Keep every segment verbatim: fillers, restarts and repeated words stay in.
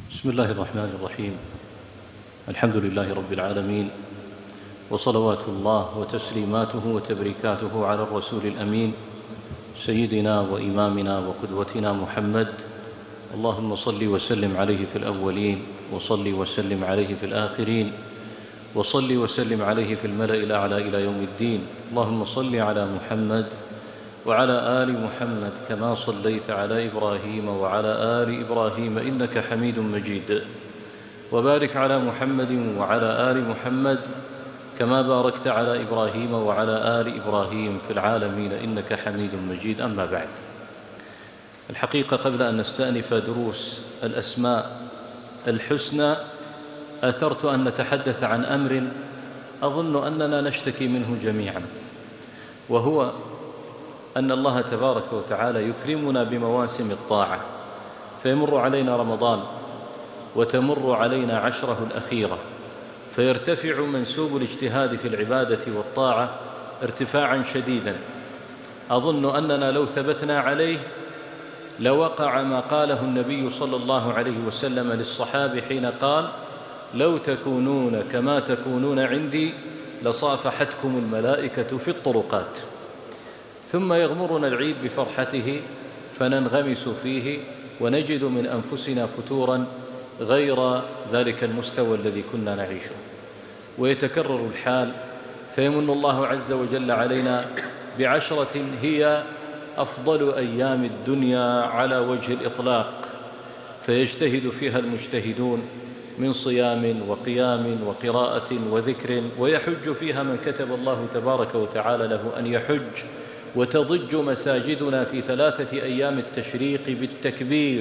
بسم الله الرحمن الرحيم. الحمد لله رب العالمين، وصلوات الله وتسليماته وتبريكاته على الرسول الأمين سيدنا وإمامنا وقدوتنا محمد. اللهم صل وسلم عليه في الأولين، وصل وسلم عليه في الآخرين، وصل وسلم عليه في الملأ الأعلى إلى يوم الدين. اللهم صل على محمد وعلى آل محمد كما صليت على إبراهيم وعلى آل إبراهيم إنك حميد مجيد، وبارك على محمد وعلى آل محمد كما باركت على إبراهيم وعلى آل إبراهيم في العالمين إنك حميد مجيد. أما بعد، الحقيقة قبل أن نستأنف دروس الأسماء الحسنى أثرت أن نتحدث عن أمر أظن أننا نشتكي منه جميعا، وهو أن الله تبارك وتعالى يكرمنا بمواسم الطاعة، فيمر علينا رمضان وتمر علينا عشره الأخيرة، فيرتفع منسوب الاجتهاد في العبادة والطاعة ارتفاعا شديدا. أظن أننا لو ثبتنا عليه لوقع ما قاله النبي صلى الله عليه وسلم للصحابة حين قال: لو تكونون كما تكونون عندي لصافحتكم الملائكة في الطرقات. ثم يغمرنا العيد بفرحته فننغمس فيه ونجد من أنفسنا فتورا غير ذلك المستوى الذي كنا نعيشه، ويتكرر الحال فيمن الله عز وجل علينا بعشرة هي أفضل أيام الدنيا على وجه الإطلاق، فيجتهد فيها المجتهدون من صيام وقيام وقراءة وذكر، ويحج فيها من كتب الله تبارك وتعالى له أن يحج، وتضج مساجدنا في ثلاثة أيام التشريق بالتكبير.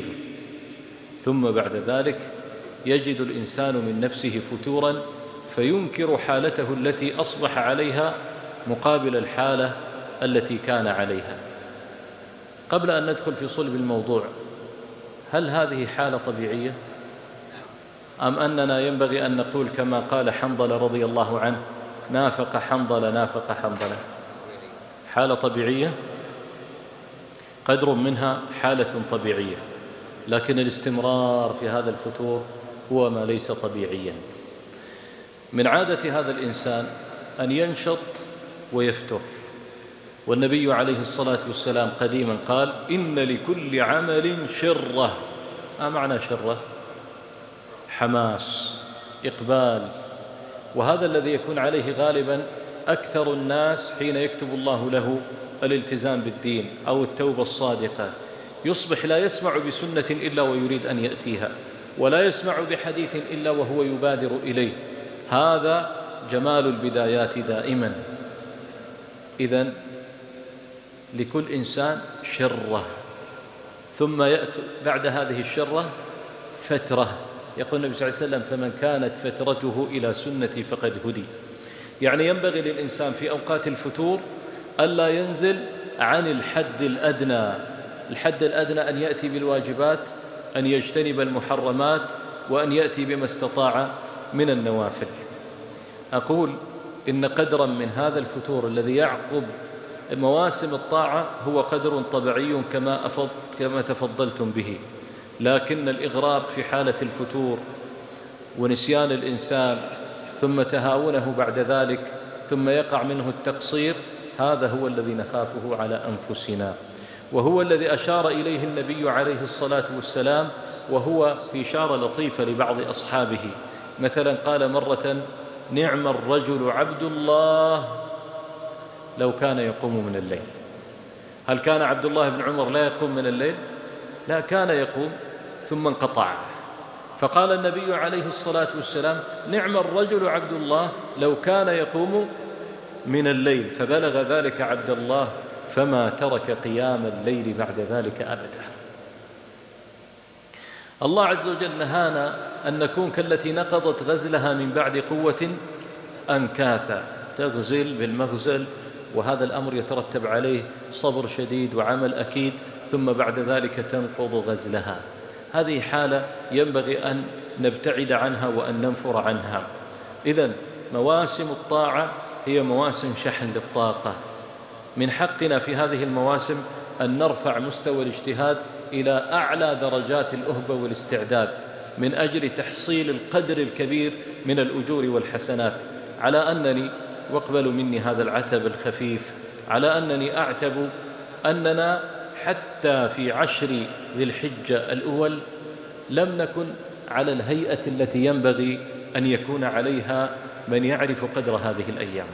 ثم بعد ذلك يجد الإنسان من نفسه فتورا فينكر حالته التي أصبح عليها مقابل الحالة التي كان عليها. قبل أن ندخل في صلب الموضوع، هل هذه حالة طبيعية؟ أم أننا ينبغي أن نقول كما قال حنظلة رضي الله عنه: نافق حنظلة نافق حنظلة؟ حالة طبيعية، قدر منها حالة طبيعية، لكن الاستمرار في هذا الفتور هو ما ليس طبيعيا. من عادة هذا الإنسان أن ينشط ويفتر، والنبي عليه الصلاة والسلام قديما قال: إن لكل عمل شرة. ما معنى شرة؟ حماس، إقبال، وهذا الذي يكون عليه غالبا أكثر الناس حين يكتب الله له الالتزام بالدين أو التوبة الصادقة. يصبح لا يسمع بسنة إلا ويريد أن يأتيها، ولا يسمع بحديث إلا وهو يبادر إليه. هذا جمال البدايات دائما. إذن لكل إنسان شرة، ثم يأتي بعد هذه الشرة فترة. يقول النبي صلى الله عليه وسلم: فمن كانت فترته إلى سنتي فقد هدي. يعني ينبغي للإنسان في أوقات الفتور ألا ينزل عن الحد الأدنى. الحد الأدنى أن يأتي بالواجبات، أن يجتنب المحرمات، وأن يأتي بما استطاع من النوافل. أقول إن قدرا من هذا الفتور الذي يعقب مواسم الطاعة هو قدر طبيعي كما, أفض كما تفضلتم به، لكن الإغراب في حالة الفتور ونسيان الإنسان ثم تهاونه بعد ذلك ثم يقع منه التقصير، هذا هو الذي نخافه على أنفسنا، وهو الذي أشار إليه النبي عليه الصلاة والسلام، وهو في إشارة لطيفة لبعض أصحابه. مثلا قال مرة: نعم الرجل عبد الله لو كان يقوم من الليل. هل كان عبد الله بن عمر لا يقوم من الليل؟ لا، كان يقوم ثم انقطع. فقال النبي عليه الصلاة والسلام: نعم الرجل عبد الله لو كان يقوم من الليل. فبلغ ذلك عبد الله فما ترك قيام الليل بعد ذلك أبدا. الله عز وجل نهانا أن نكون كالتي نقضت غزلها من بعد قوة أنكاثا. تغزل بالمغزل، وهذا الأمر يترتب عليه صبر شديد وعمل أكيد، ثم بعد ذلك تنقض غزلها. هذه حالة ينبغي أن نبتعد عنها وأن ننفر عنها. إذن مواسم الطاعة هي مواسم شحن للطاقة. من حقنا في هذه المواسم أن نرفع مستوى الاجتهاد إلى أعلى درجات الأهبة والاستعداد، من أجل تحصيل القدر الكبير من الأجور والحسنات، على أنني، واقبلوا مني هذا العتب الخفيف، على أنني أعتب أننا حتى في عشر ذي الحجة الأول لم نكن على الهيئة التي ينبغي أن يكون عليها من يعرف قدر هذه الأيام.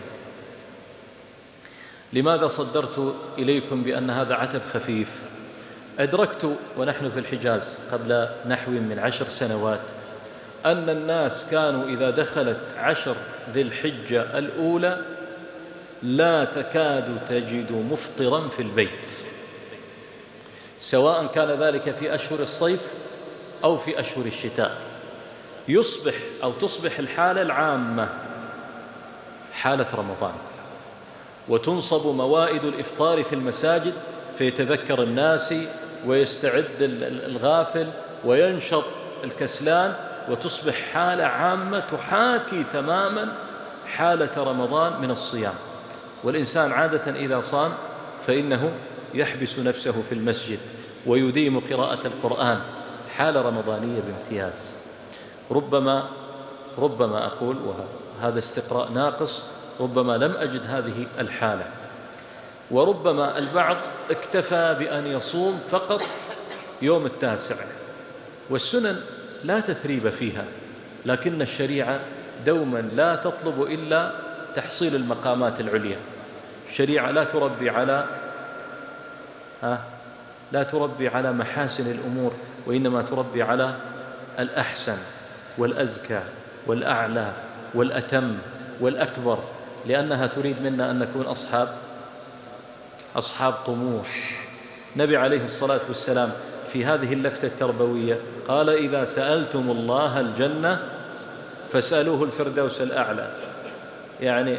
لماذا صدرت إليكم بأن هذا عتب خفيف؟ أدركت ونحن في الحجاز قبل نحو من عشر سنوات أن الناس كانوا إذا دخلت عشر ذي الحجة الأولى لا تكاد تجد مفطرا في البيت، سواء كان ذلك في أشهر الصيف أو في أشهر الشتاء. يصبح أو تصبح الحالة العامة حالة رمضان، وتنصب موائد الإفطار في المساجد فيتذكر الناس ويستعد الغافل وينشط الكسلان، وتصبح حالة عامة تحاكي تماما حالة رمضان من الصيام. والإنسان عادة إذا صام فإنه يحبس نفسه في المسجد ويديم قراءة القرآن، حالة رمضانية بامتياز. ربما ربما أقول، وهذا استقراء ناقص، ربما لم أجد هذه الحالة، وربما البعض اكتفى بأن يصوم فقط يوم التاسع، والسنن لا تثريب فيها، لكن الشريعة دوما لا تطلب إلا تحصيل المقامات العليا. الشريعة لا تربي على ها لا تربي على محاسن الأمور، وإنما تربي على الأحسن والأزكى والأعلى والأتم والأكبر، لأنها تريد منا أن نكون أصحاب أصحاب طموح. نبي عليه الصلاة والسلام في هذه اللفتة التربوية قال: إذا سألتم الله الجنة فاسألوه الفردوس الأعلى. يعني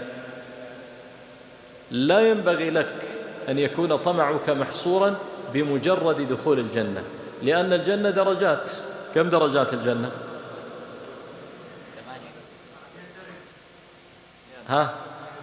لا ينبغي لك أن يكون طمعك محصورا بمجرد دخول الجنة، لأن الجنة درجات. كم درجات الجنة؟ ها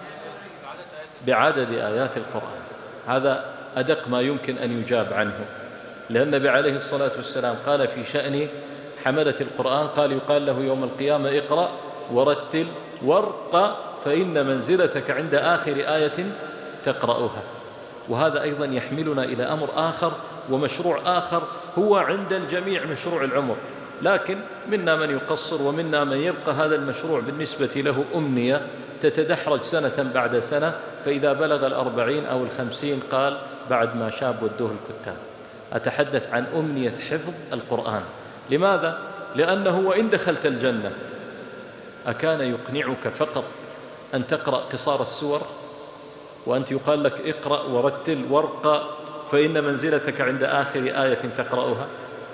بعدد آيات القرآن. هذا أدق ما يمكن أن يجاب عنه، لأن النبي عليه الصلاة والسلام قال في شأن حملة القرآن، قال: يقال له يوم القيامة: اقرأ ورتل وارق فإن منزلتك عند آخر آية تقرأها. وهذا أيضا يحملنا إلى أمر آخر ومشروع آخر هو عند الجميع مشروع العمر، لكن منا من يقصر ومنا من يبقى هذا المشروع بالنسبة له أمنية تتدحرج سنة بعد سنة، فإذا بلغ الأربعين أو الخمسين قال: بعد ما شاب ودوه الكتاب. أتحدث عن أمنية حفظ القرآن. لماذا؟ لأنه وإن دخلت الجنة أكان يقنعك فقط أن تقرأ قصار السور، وأنت يقال لك: اقرأ ورتل وارقى فإن منزلتك عند آخر آية تقرأها؟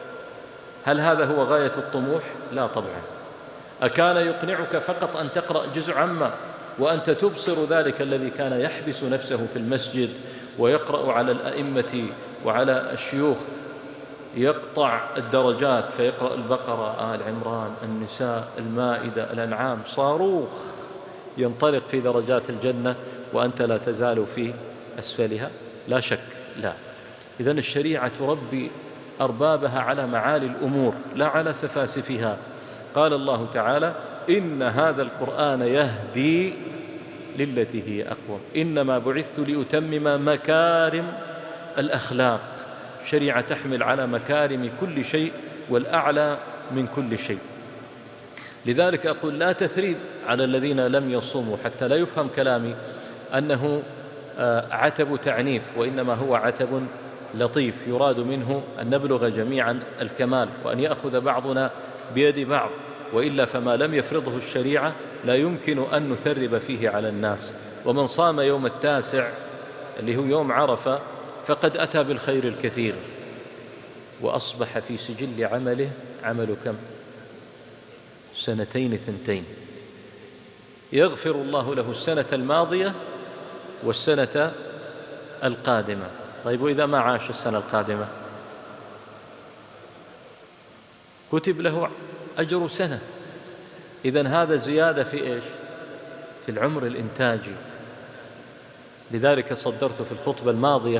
هل هذا هو غاية الطموح؟ لا طبعا. أكان يقنعك فقط أن تقرأ جزء عما وأنت تبصر ذلك الذي كان يحبس نفسه في المسجد ويقرأ على الأئمة وعلى الشيوخ، يقطع الدرجات فيقرأ البقرة، آل عمران، النساء، المائدة، الأنعام، صاروخ ينطلق في درجات الجنة وأنت لا تزال في أسفلها؟ لا شك لا. إذن الشريعة تربي أربابها على معالي الأمور لا على سفاسفها. قال الله تعالى: إن هذا القرآن يهدي للتي هي أقوم، إنما بعثت لأتمم مكارم الأخلاق. شريعة تحمل على مكارم كل شيء والأعلى من كل شيء. لذلك أقول لا تثريب على الذين لم يصوموا، حتى لا يفهم كلامي أنه عتب تعنيف، وإنما هو عتب لطيف يراد منه أن نبلغ جميعا الكمال وأن يأخذ بعضنا بيد بعض، وإلا فما لم يفرضه الشريعة لا يمكن أن نثرب فيه على الناس. ومن صام يوم التاسع اللي هو يوم عرفة فقد أتى بالخير الكثير، وأصبح في سجل عمله عمل كم؟ سنتين ثنتين، يغفر الله له السنة الماضية والسنة القادمة. طيب وإذا ما عاش السنة القادمة؟ كتب له أجر سنة. إذن هذا زيادة في إيش؟ في العمر الإنتاجي. لذلك صدرت في الخطبة الماضية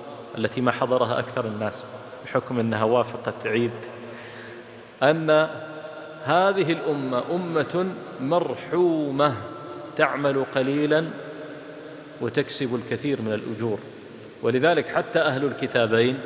التي ما حضرها أكثر الناس بحكم أنها وافقت عيد، أن هذه الأمة أمة مرحومة تعمل قليلا وتكسب الكثير من الأجور. ولذلك حتى أهل الكتابين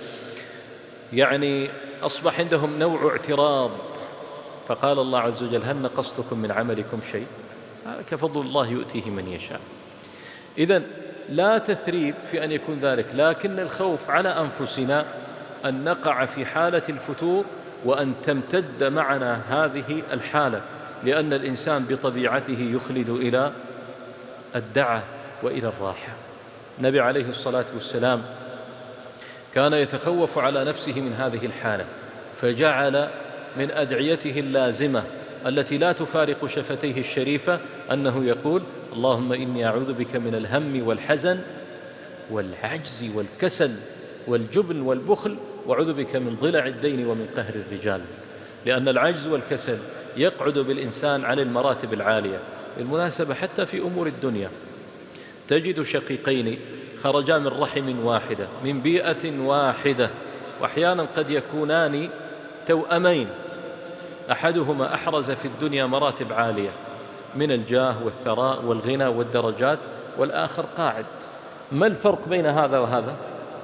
يعني أصبح عندهم نوع اعتراض، فقال الله عز وجل: هل نقصتكم من عملكم شيء؟ كفضل الله يؤتيه من يشاء. إذن لا تثريب في أن يكون ذلك، لكن الخوف على أنفسنا أن نقع في حالة الفتور وأن تمتد معنا هذه الحالة، لأن الإنسان بطبيعته يخلد إلى الدعة وإلى الراحة. النبي عليه الصلاة والسلام كان يتخوف على نفسه من هذه الحالة، فجعل من أدعيته اللازمة التي لا تفارق شفتيه الشريفة أنه يقول: اللهم إني أعوذ بك من الهم والحزن والعجز والكسل والجبن والبخل، وأعوذ بك من ضلع الدين ومن قهر الرجال. لأن العجز والكسل يقعد بالإنسان عن المراتب العالية. بالمناسبة حتى في أمور الدنيا تجد شقيقين خرجا من رحم واحدة من بيئة واحدة، وأحيانا قد يكونان توأمين، أحدهما أحرز في الدنيا مراتب عالية من الجاه والثراء والغنى والدرجات، والآخر قاعد. ما الفرق بين هذا وهذا؟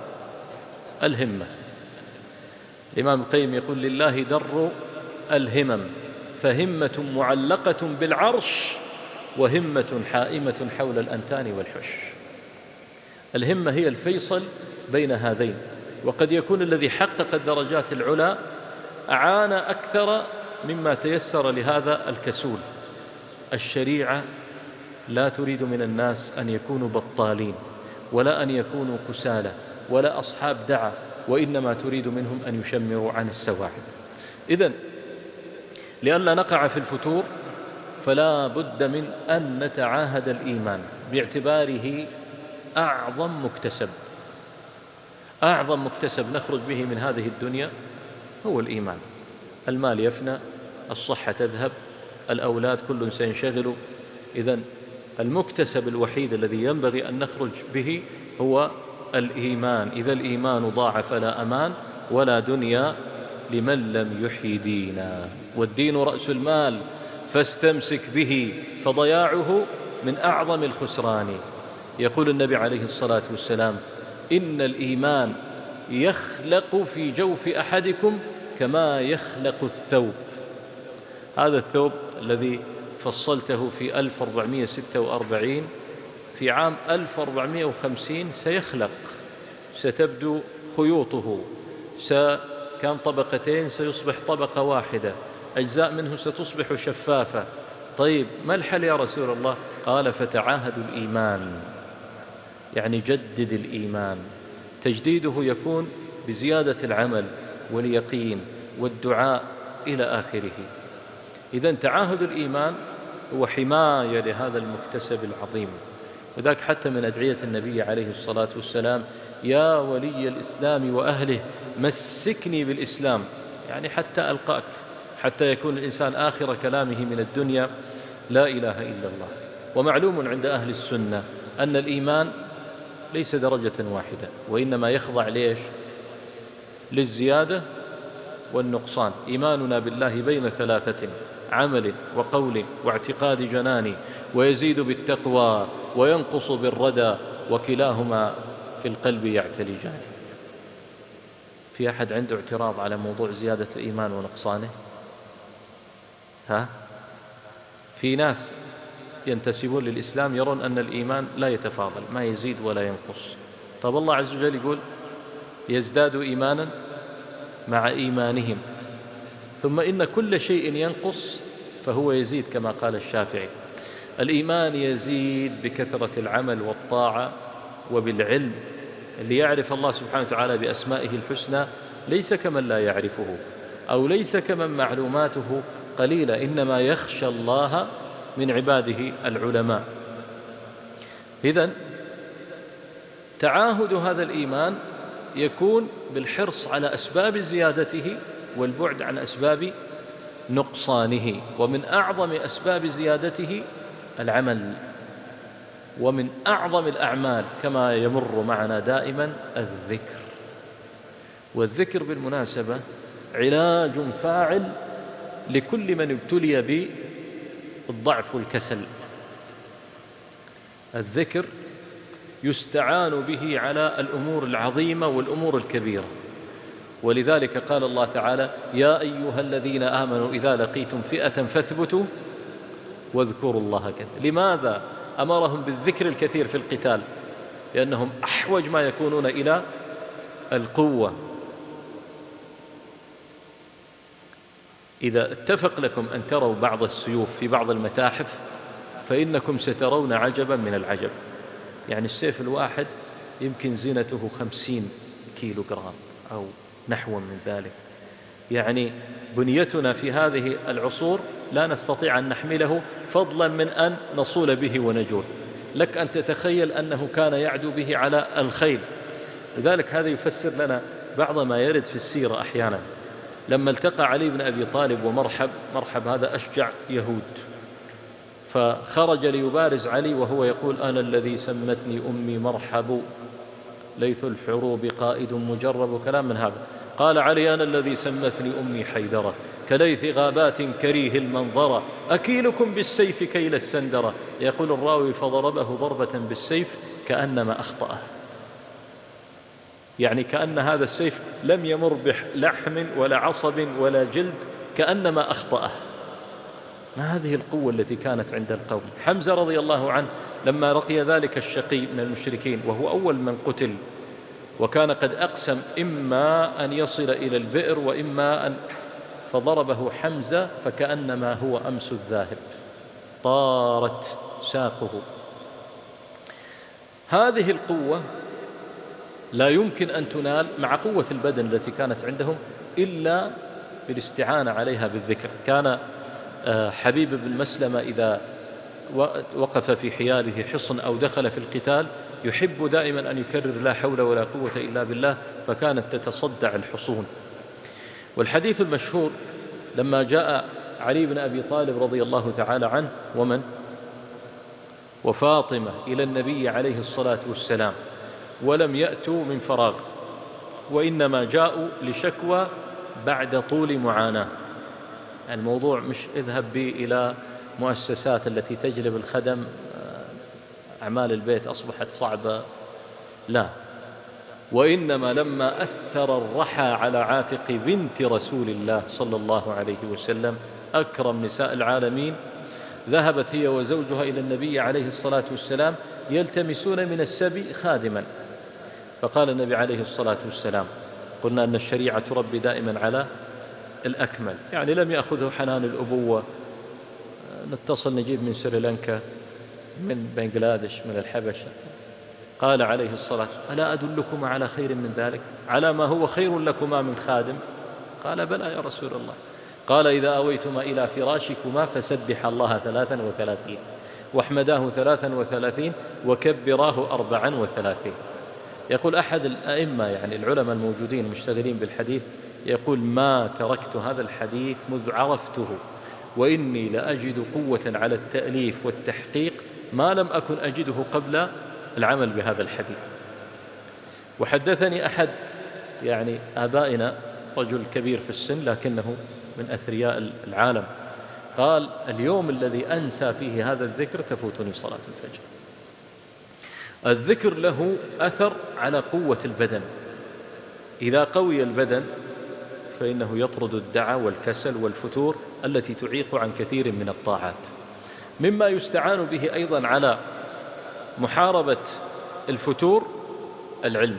الهمة. الإمام القيم يقول: لله در الهمم، فهمة معلقة بالعرش وهمة حائمة حول الأنتان والحش. الهمة هي الفيصل بين هذين، وقد يكون الذي حقق الدرجات العلى أعان أكثر مما تيسر لهذا الكسول. الشريعة لا تريد من الناس أن يكونوا بطالين ولا أن يكونوا كسالى ولا أصحاب دعة، وإنما تريد منهم أن يشمروا عن السواعد. إذن لئلا نقع في الفتور فلا بد من أن نتعاهد الإيمان باعتباره أعظم مكتسب. أعظم مكتسب نخرج به من هذه الدنيا هو الإيمان. المال يفنى، الصحة تذهب، الأولاد كل سينشغل. إذن المكتسب الوحيد الذي ينبغي أن نخرج به هو الإيمان. إذا الإيمان ضاع فلا أمان ولا دنيا لمن لم يحيي دينا، والدين رأس المال فاستمسك به، فضياعه من أعظم الخسران. يقول النبي عليه الصلاة والسلام: إن الإيمان يخلق في جوف أحدكم كما يخلق الثوب. هذا الثوب الذي فصلته في ألف وأربعمائة وستة وأربعين في عام ألف وأربعمائة وخمسين سيخلق، ستبدو خيوطه، كان طبقتين سيصبح طبقة واحدة، أجزاء منه ستصبح شفافة. طيب ما الحل يا رسول الله؟ قال: فتعاهدوا الإيمان، يعني جدد الإيمان. تجديده يكون بزيادة العمل واليقين والدعاء إلى آخره. إذن تعاهد الإيمان هو حماية لهذا المكتسب العظيم. وذاك حتى من أدعية النبي عليه الصلاة والسلام: يا ولي الإسلام وأهله مسكني بالإسلام، يعني حتى ألقاك، حتى يكون الإنسان آخر كلامه من الدنيا لا إله إلا الله. ومعلوم عند أهل السنة أن الإيمان ليس درجة واحدة، وإنما يخضع ليش؟ للزيادة والنقصان. إيماننا بالله بين ثلاثة: عمل وقول واعتقاد جناني، ويزيد بالتقوى وينقص بالردى، وكلاهما في القلب يعتلجان. في أحد عنده اعتراض على موضوع زيادة الإيمان ونقصانه؟ ها؟ في ناس ينتسبون للإسلام يرون أن الإيمان لا يتفاضل، ما يزيد ولا ينقص. طب الله عز وجل يقول: يزداد إيمانا مع إيمانهم، ثم إن كل شيء ينقص فهو يزيد، كما قال الشافعي. الإيمان يزيد بكثرة العمل والطاعة وبالعلم. اللي يعرف الله سبحانه وتعالى بأسمائه الحسنى ليس كمن لا يعرفه، أو ليس كمن معلوماته قليلة، إنما يخشى الله من عباده العلماء. إذن تعاهد هذا الإيمان يكون بالحرص على أسباب زيادته والبعد عن أسباب نقصانه. ومن أعظم أسباب زيادته العمل، ومن أعظم الأعمال كما يمر معنا دائما الذكر. والذكر بالمناسبة علاج فاعل لكل من ابتلي بالضعف والكسل. الذكر يستعان به على الأمور العظيمة والأمور الكبيرة، ولذلك قال الله تعالى: يا أيها الذين آمنوا إذا لقيتم فئة فاثبتوا واذكروا الله كثيرا. لماذا أمرهم بالذكر الكثير في القتال؟ لأنهم أحوج ما يكونون إلى القوة. إذا اتفق لكم أن تروا بعض السيوف في بعض المتاحف فإنكم سترون عجبا من العجب. يعني السيف الواحد يمكن زينته خمسين كيلو جرام أو نحو من ذلك. يعني بنيتنا في هذه العصور لا نستطيع أن نحمله، فضلا من أن نصول به ونجول. لك أن تتخيل أنه كان يعدو به على الخيل. لذلك هذا يفسر لنا بعض ما يرد في السيرة أحيانا. لما التقى علي بن أبي طالب ومرحب، مرحب هذا أشجع يهود، فخرج ليبارز علي وهو يقول: أنا الذي سمتني أمي مرحب، ليث الحروب قائد مجرب، كلام من هذا. قال علي: أنا الذي سمتني أمي حيدرة، كليث غابات كريه المنظرة، أكيلكم بالسيف كيل السندرة. يقول الراوي: فضربه ضربة بالسيف كأنما أخطأه، يعني كأن هذا السيف لم يمر بلحم ولا عصب ولا جلد، كأنما أخطأه. ما هذه القوة التي كانت عند القوم؟ حمزة رضي الله عنه لما رقي ذلك الشقي من المشركين وهو أول من قتل، وكان قد أقسم إما أن يصل إلى البئر وإما أن، فضربه حمزة فكأنما هو أمس الذاهب، طارت ساقه. هذه القوة لا يمكن أن تنال مع قوة البدن التي كانت عندهم إلا بالاستعانة عليها بالذكر. كان حبيب بن مسلمة إذا وقف في حياله حصن أو دخل في القتال يحب دائما أن يكرر: لا حول ولا قوة إلا بالله، فكانت تتصدع الحصون. والحديث المشهور لما جاء علي بن أبي طالب رضي الله تعالى عنه ومن وفاطمة إلى النبي عليه الصلاة والسلام ولم يأتوا من فراغ، وإنما جاءوا لشكوى بعد طول معاناة. الموضوع مش اذهب بي إلى مؤسسات التي تجلب الخدم، أعمال البيت أصبحت صعبة، لا، وإنما لما أثر الرحى على عاتق بنت رسول الله صلى الله عليه وسلم أكرم نساء العالمين، ذهبت هي وزوجها إلى النبي عليه الصلاة والسلام يلتمسون من السبي خادما. فقال النبي عليه الصلاة والسلام: قلنا أن الشريعة تربي دائما على الأكمل، يعني لم يأخذه حنان الأبوة، نتصل نجيب من سريلانكا، من بنغلاديش، من الحبشة. قال عليه الصلاة والسلام: ألا أدلكما على خير من ذلك، على ما هو خير لكما من خادم؟ قال: بلى يا رسول الله. قال: إذا أويتما إلى فراشكما فسبح الله ثلاثا وثلاثين، واحمداه ثلاثا وثلاثين، وكبراه أربعا وثلاثين. يقول أحد الأئمة، يعني العلماء الموجودين المشتغلين بالحديث، يقول: ما تركت هذا الحديث مذ عرفته، وإني لأجد قوة على التأليف والتحقيق ما لم أكن أجده قبل العمل بهذا الحديث. وحدثني أحد يعني آبائنا، رجل كبير في السن لكنه من أثرياء العالم، قال: اليوم الذي أنسى فيه هذا الذكر تفوتني صلاة الفجر. الذكر له أثر على قوة البدن. إذا قوي البدن فإنه يطرد الدعى والكسل والفتور التي تعيق عن كثير من الطاعات. مما يستعان به أيضا على محاربة الفتور العلم.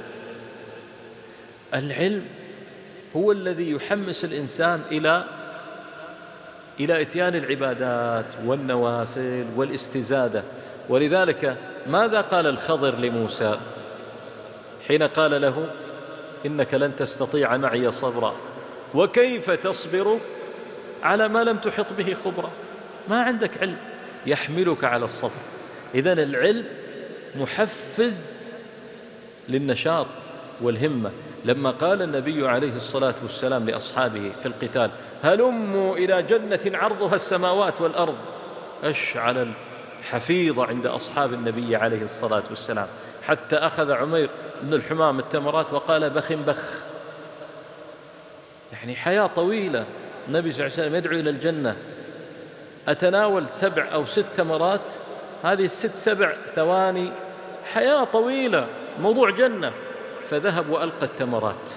العلم هو الذي يحمس الإنسان إلى إلى إتيان العبادات والنوافل والاستزادة. ولذلك ماذا قال الخضر لموسى حين قال له: إنك لن تستطيع معي صبرا، وكيف تصبر على ما لم تحط به خبرا؟ ما عندك علم يحملك على الصبر. إذن العلم محفز للنشاط والهمة. لما قال النبي عليه الصلاة والسلام لأصحابه في القتال: هلموا إلى جنة عرضها السماوات والأرض، أشعل الحفيظة عند أصحاب النبي عليه الصلاة والسلام، حتى أخذ عمير بن الحمام التمرات وقال: بخ بخ. يعني حياة طويلة النبي صلى الله عليه وسلم يدعو إلى الجنة، أتناول سبع أو ست تمرات، هذه الست سبع ثواني حياة طويلة، موضوع جنة. فذهب وألقى التمرات.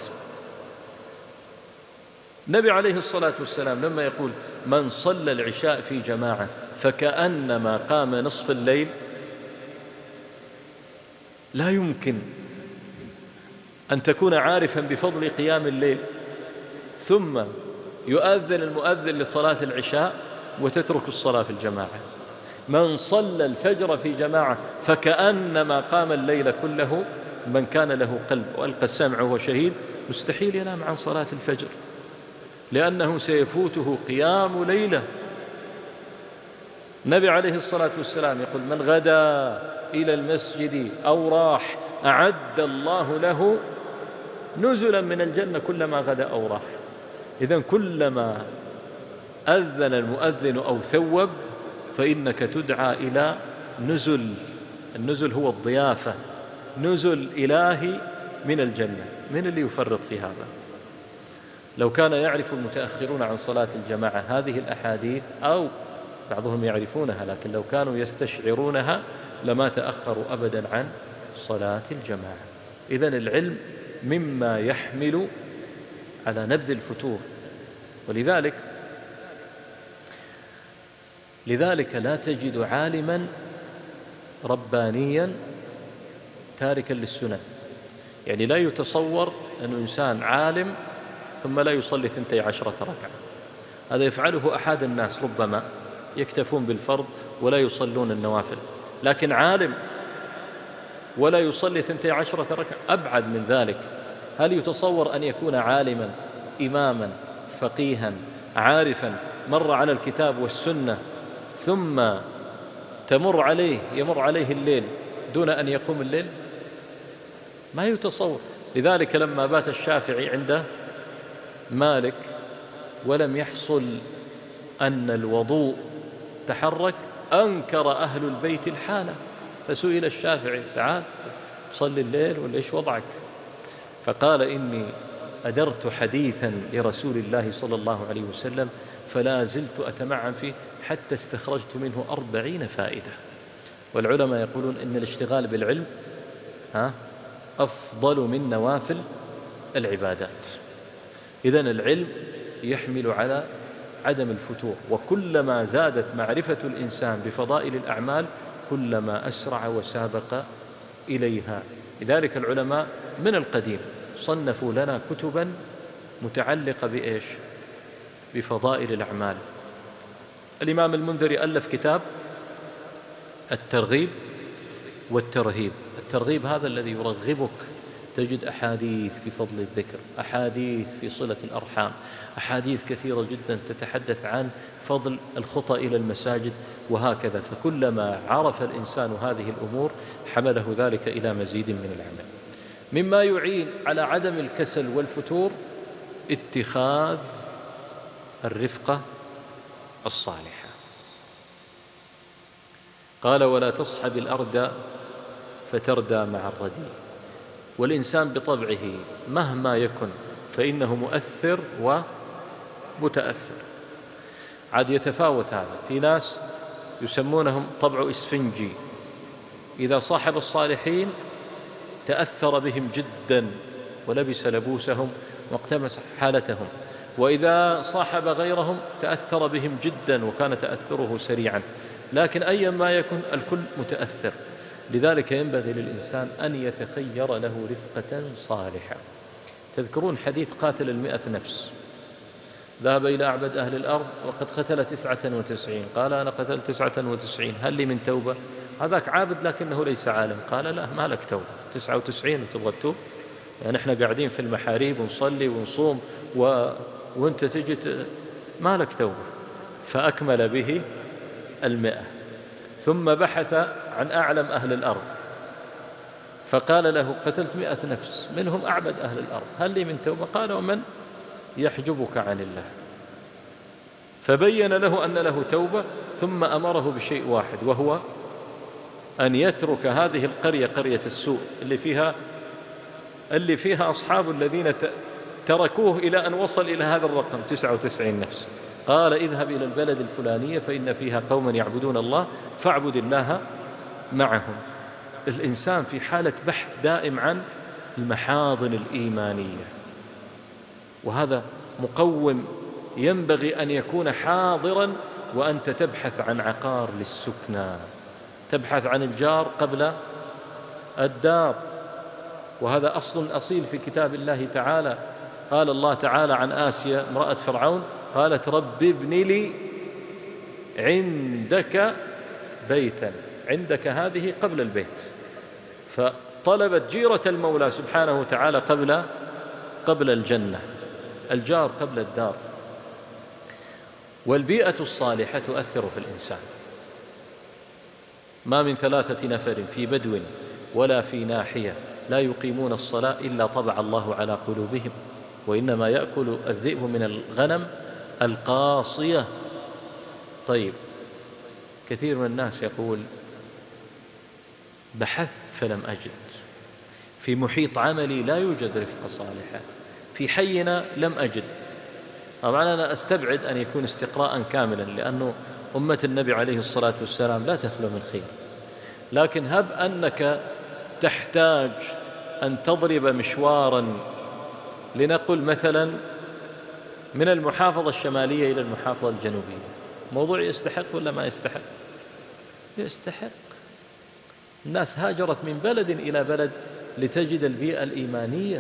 النبي عليه الصلاة والسلام لما يقول من صلى العشاء في جماعة فكأنما قام نصف الليل، لا يمكن أن تكون عارفا بفضل قيام الليل ثم يؤذن المؤذن لصلاة العشاء وتترك الصلاة في الجماعة. من صلى الفجر في جماعة فكأنما قام الليل كله. من كان له قلب وألقى السمع وهو شهيد مستحيل ينام عن صلاة الفجر، لأنه سيفوته قيام ليلة. النبي عليه الصلاة والسلام يقول من غدا إلى المسجد أو راح أعد الله له نزلا من الجنة كلما غدا أو راح. إذن كلما أذن المؤذن أو ثوب فإنك تدعى إلى نزل. النزل هو الضيافة، نزل إلهي من الجنة. من اللي يفرط في هذا؟ لو كان يعرف المتأخرون عن صلاة الجماعة هذه الأحاديث، أو بعضهم يعرفونها لكن لو كانوا يستشعرونها لما تأخروا أبدا عن صلاة الجماعة. إذن العلم مما يحمل على نبذ الفتور. ولذلك لذلك لا تجد عالما ربانيا تاركا للسنن. يعني لا يتصور أن إنسان عالم ثم لا يصلي ثنتي عشرة ركعة. هذا يفعله أحد الناس، ربما يكتفون بالفرض ولا يصلون النوافل، لكن عالم ولا يصلي ثنتي عشرة ركعة أبعد من ذلك. هل يتصور أن يكون عالما إماما فقيها عارفا مر على الكتاب والسنة ثم تمر عليه يمر عليه الليل دون أن يقوم الليل؟ ما يتصور. لذلك لما بات الشافعي عند مالك ولم يحصل أن الوضوء تحرك أنكر أهل البيت الحالة، فسئل الشافعي تعال صلي الليل ولا إيش وضعك؟ فقال إني أدرت حديثا لرسول الله صلى الله عليه وسلم فلا زلت أتمعن فيه حتى استخرجت منه أربعين فائدة. والعلماء يقولون إن الاشتغال بالعلم ها أفضل من نوافل العبادات. إذن العلم يحمل على عدم الفتور، وكلما زادت معرفة الإنسان بفضائل الأعمال كلما أسرع وسابق إليها. لذلك العلماء من القديم صنفوا لنا كتبا متعلقة بإيش؟ بفضائل الأعمال. الإمام المنذري ألف كتاب الترغيب والترهيب. الترغيب هذا الذي يرغبك، تجد أحاديث في فضل الذكر، أحاديث في صلة الأرحام، أحاديث كثيرة جدا تتحدث عن فضل الخطى إلى المساجد وهكذا. فكلما عرف الإنسان هذه الأمور حمله ذلك إلى مزيد من العمل. مما يعين على عدم الكسل والفتور اتخاذ الرفقة الصالحة. قال ولا تصحب الأردى فتردى مع الردي. والإنسان بطبعه مهما يكن فإنه مؤثر ومتأثر. عاد يتفاوت هذا، في ناس يسمونهم طبع إسفنجي، إذا صاحب الصالحين تأثر بهم جدا ولبس لبوسهم واقتمس حالتهم، وإذا صاحب غيرهم تأثر بهم جدا وكان تأثره سريعا. لكن أيا ما يكن الكل متأثر. لذلك ينبغي للإنسان أن يتخير له رفقة صالحة. تذكرون حديث قاتل المئة نفس؟ ذهب إلى أعبد أهل الأرض وقد قتل تسعة وتسعين، قال أنا قتلت تسعة وتسعين هل لي من توبة؟ هذاك عابد لكنه ليس عالم. قال لا، ما لك توبة، تسعة وتسعين وتبغى تتوب؟ يعني احنا قاعدين في المحاريب ونصلي ونصوم و... وانت تجي ت... ما لك توبة. فأكمل به المئة، ثم بحث عن أعلم أهل الأرض فقال له قتلت مئة نفس منهم أعبد أهل الأرض هل لي من توبة؟ قال ومن يحجبك عن الله؟ فبين له أن له توبة، ثم أمره بشيء واحد وهو أن يترك هذه القرية قرية السوء اللي فيها اللي فيها أصحاب الذين تركوه إلى أن وصل إلى هذا الرقم تسعة وتسعين نفس. قال اذهب إلى البلد الفلانية فإن فيها قوما يعبدون الله فاعبد الله معهم. الإنسان في حالة بحث دائم عن المحاضن الإيمانية، وهذا مقوم ينبغي أن يكون حاضرا وأنت تبحث عن عقار للسكنى، تبحث عن الجار قبل الدار، وهذا أصل أصيل في كتاب الله تعالى. قال الله تعالى عن آسيا امرأة فرعون قالت رب ابن لي عندك بيتا، عندك هذه قبل البيت، فطلبت جيرة المولى سبحانه وتعالى قبل قبل الجنة، الجار قبل الدار. والبيئة الصالحة تؤثر في الإنسان. ما من ثلاثة نفر في بدو ولا في ناحية لا يقيمون الصلاة إلا طبع الله على قلوبهم، وإنما يأكل الذئب من الغنم القاصية. طيب، كثير من الناس يقول بحثت فلم أجد، في محيط عملي لا يوجد رفقة صالحة، في حينا لم أجد. طبعا أنا أستبعد أن يكون استقراء كاملا، لأنه أمة النبي عليه الصلاة والسلام لا تخلو من خير، لكن هب أنك تحتاج أن تضرب مشوارا، لنقل مثلا من المحافظة الشمالية إلى المحافظة الجنوبية، موضوع يستحق ولا ما يستحق؟ يستحق. الناس هاجرت من بلد إلى بلد لتجد البيئة الإيمانية،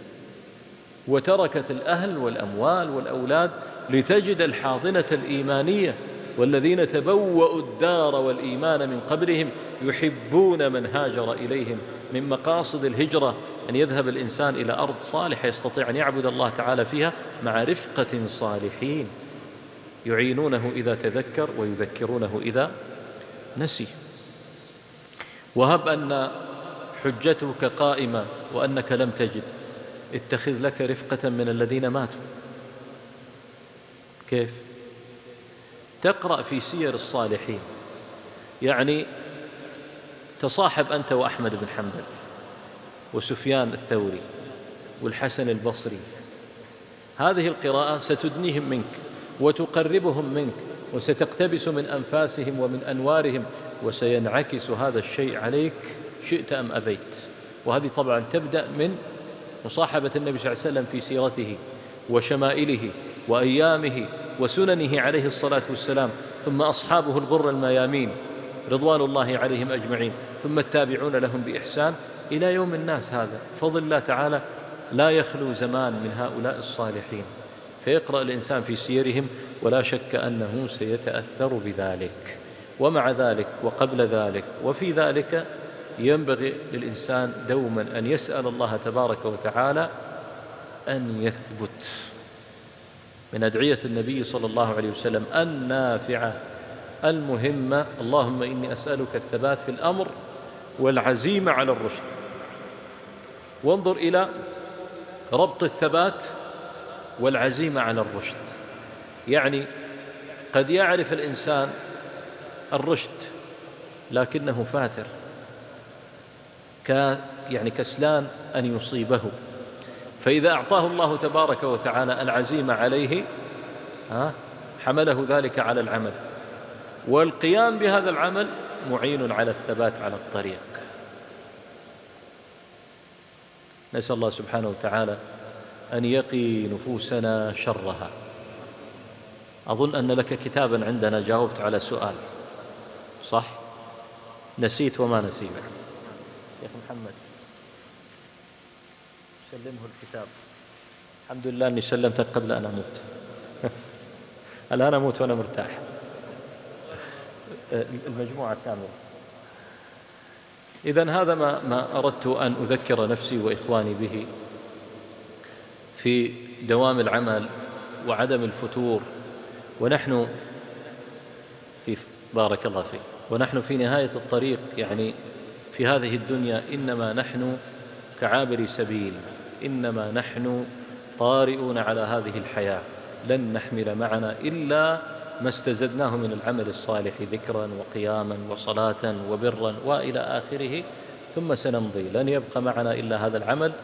وتركت الأهل والأموال والأولاد لتجد الحاضنة الإيمانية. والذين تبوأوا الدار والإيمان من قبلهم يحبون من هاجر إليهم. من مقاصد الهجرة أن يذهب الإنسان إلى أرض صالحة يستطيع أن يعبد الله تعالى فيها مع رفقة صالحين يعينونه إذا تذكر ويذكرونه إذا نسي. وهب أن حجتك قائمة وأنك لم تجد، اتخذ لك رفقة من الذين ماتوا. كيف؟ تقرأ في سير الصالحين، يعني تصاحب أنت وأحمد بن حنبل وسفيان الثوري والحسن البصري، هذه القراءة ستدنيهم منك وتقربهم منك وستقتبس من أنفاسهم ومن أنوارهم، وسينعكس هذا الشيء عليك شئت أم أبيت. وهذه طبعا تبدأ من مصاحبة النبي صلى الله عليه وسلم في سيرته وشمائله وأيامه وسننه عليه الصلاة والسلام، ثم أصحابه الغر الميامين رضوان الله عليهم أجمعين، ثم التابعون لهم بإحسان إلى يوم الناس. هذا فضل الله تعالى لا يخلو زمان من هؤلاء الصالحين، فيقرأ الإنسان في سيرهم ولا شك أنه سيتأثر بذلك. ومع ذلك وقبل ذلك وفي ذلك ينبغي للإنسان دوما أن يسأل الله تبارك وتعالى أن يثبت. من أدعية النبي صلى الله عليه وسلم النافعة المهمة: اللهم إني أسألك الثبات في الأمر والعزيمة على الرشد. وانظر إلى ربط الثبات والعزيمة على الرشد. يعني قد يعرف الإنسان الرشد لكنه فاتر، ك يعني كسلان أن يصيبه، فإذا أعطاه الله تبارك وتعالى العزيمة عليه ها حمله ذلك على العمل، والقيام بهذا العمل معين على الثبات على الطريق. نسأل الله سبحانه وتعالى أن يقي نفوسنا شرها. أظن أن لك كتابا عندنا جاوبت على سؤال، صح؟ نسيت وما نسيت. يا أخي محمد سلمه الكتاب. الحمد لله أني سلمتك قبل أن أموت. الآن أموت وأنا مرتاح. المجموعة كاملة. إذن هذا ما, ما أردت أن أذكر نفسي وإخواني به في دوام العمل وعدم الفتور. ونحن في بارك الله فيك ونحن في نهاية الطريق، يعني في هذه الدنيا إنما نحن كعابر سبيل، إنما نحن طارئون على هذه الحياة، لن نحمل معنا إلا ما استزدناه من العمل الصالح ذكرا وقياما وصلاة وبرا وإلى آخره، ثم سنمضي، لن يبقى معنا إلا هذا العمل.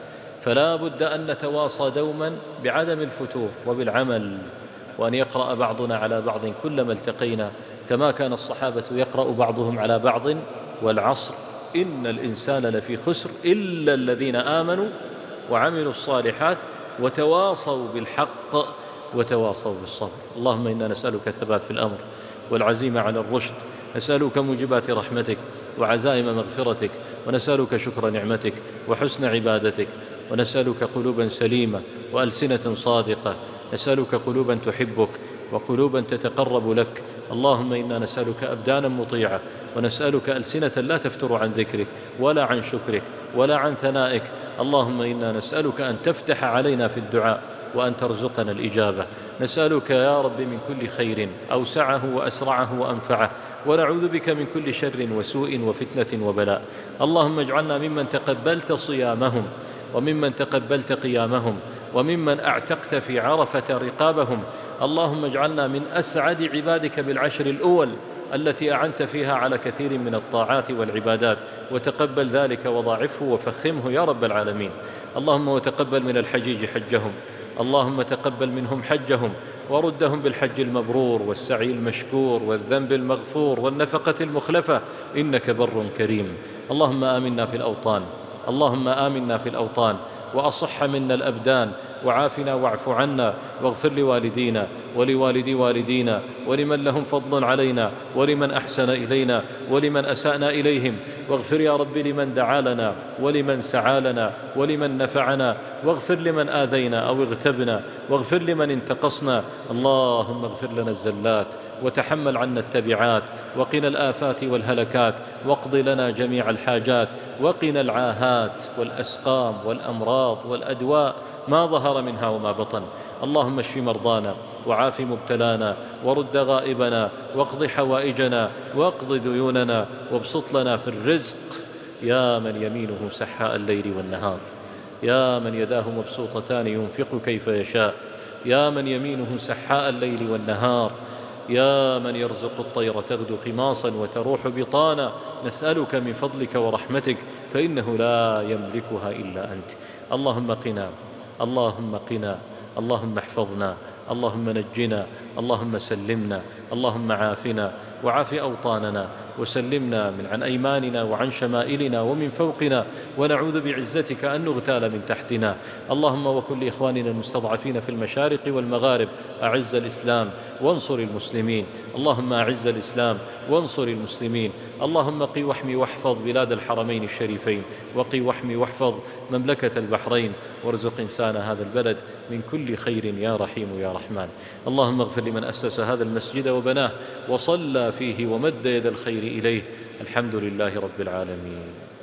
فلا بد أن نتواصى دوما بعدم الفتور وبالعمل، وأن يقرأ بعضنا على بعض كلما التقينا، كما كان الصحابة يقرأ بعضهم على بعض: والعصر إن الإنسان لفي خسر إلا الذين آمنوا وعملوا الصالحات وتواصوا بالحق وتواصوا بالصبر. اللهم إنا نسألك الثبات في الأمر والعزيمة على الرشد، نسألك موجبات رحمتك وعزائم مغفرتك، ونسألك شكر نعمتك وحسن عبادتك، ونسألك قلوبا سليمة وألسنة صادقة، نسألك قلوبا تحبك وقلوبا تتقرب لك. اللهم إنا نسألك أبدانا مطيعة، ونسألك ألسنة لا تفتر عن ذكرك ولا عن شكرك ولا عن ثنائك. اللهم إنا نسألك أن تفتح علينا في الدعاء وأن ترزقنا الإجابة. نسألك يا رب من كل خير أوسعه وأسرعه وأنفعه، ونعوذ بك من كل شر وسوء وفتنة وبلاء. اللهم اجعلنا ممن تقبلت صيامهم، وممن تقبلت قيامهم، وممن أعتقت في عرفة رقابهم. اللهم اجعلنا من أسعد عبادك بالعشر الأول التي أعنت فيها على كثير من الطاعات والعبادات، وتقبل ذلك وضاعفه وفخمه يا رب العالمين. اللهم وتقبل من الحجيج حجهم، اللهم تقبل منهم حجهم، وردهم بالحج المبرور والسعي المشكور والذنب المغفور والنفقة المخلفة، إنك بر كريم. اللهم آمنا في الأوطان، اللهم آمنا في الأوطان، وأصح منا الأبدان، وعافنا واعف عنا، واغفر لوالدينا ولوالدي والدينا، ولمن لهم فضل علينا، ولمن أحسن إلينا، ولمن أسأنا إليهم. واغفر يا رب لمن دعا لنا، ولمن سعى لنا، ولمن نفعنا، واغفر لمن آذينا أو اغتبنا، واغفر لمن انتقصنا. اللهم اغفر لنا الزلات، وتحمل عنا التبعات، وقنا الآفات والهلكات، واقض لنا جميع الحاجات، وقنا العاهات والأسقام والأمراض والأدواء ما ظهر منها وما بطن. اللهم اشف مرضانا، وعاف مبتلانا، ورد غائبنا، واقض حوائجنا، واقض ديوننا، وابسط لنا في الرزق يا من يمينه سحاء الليل والنهار، يا من يداه مبسوطتان ينفق كيف يشاء، يا من يمينه سحاء الليل والنهار، يا من يرزق الطير تغدو خماصا وتروح بطانا. نسألك من فضلك ورحمتك، فإنه لا يملكها إلا أنت. اللهم قنا، اللهم قنا، اللهم احفظنا، اللهم نجنا، اللهم سلمنا، اللهم عافنا وعاف أوطاننا، وسلمنا من عن أيماننا وعن شمائلنا ومن فوقنا، ونعوذ بعزتك أن نغتال من تحتنا. اللهم وكل إخواننا المستضعفين في المشارق والمغارب أعز الإسلام وانصر المسلمين، اللهم أعز الإسلام وانصر المسلمين. اللهم قي واحمي واحفظ بلاد الحرمين الشريفين، وقي واحمي واحفظ مملكة البحرين، وارزق إنسان هذا البلد من كل خير يا رحيم يا رحمن. اللهم اغفر لمن أسس هذا المسجد وبناه وصلى فيه ومد يد الخير إليه. الحمد لله رب العالمين.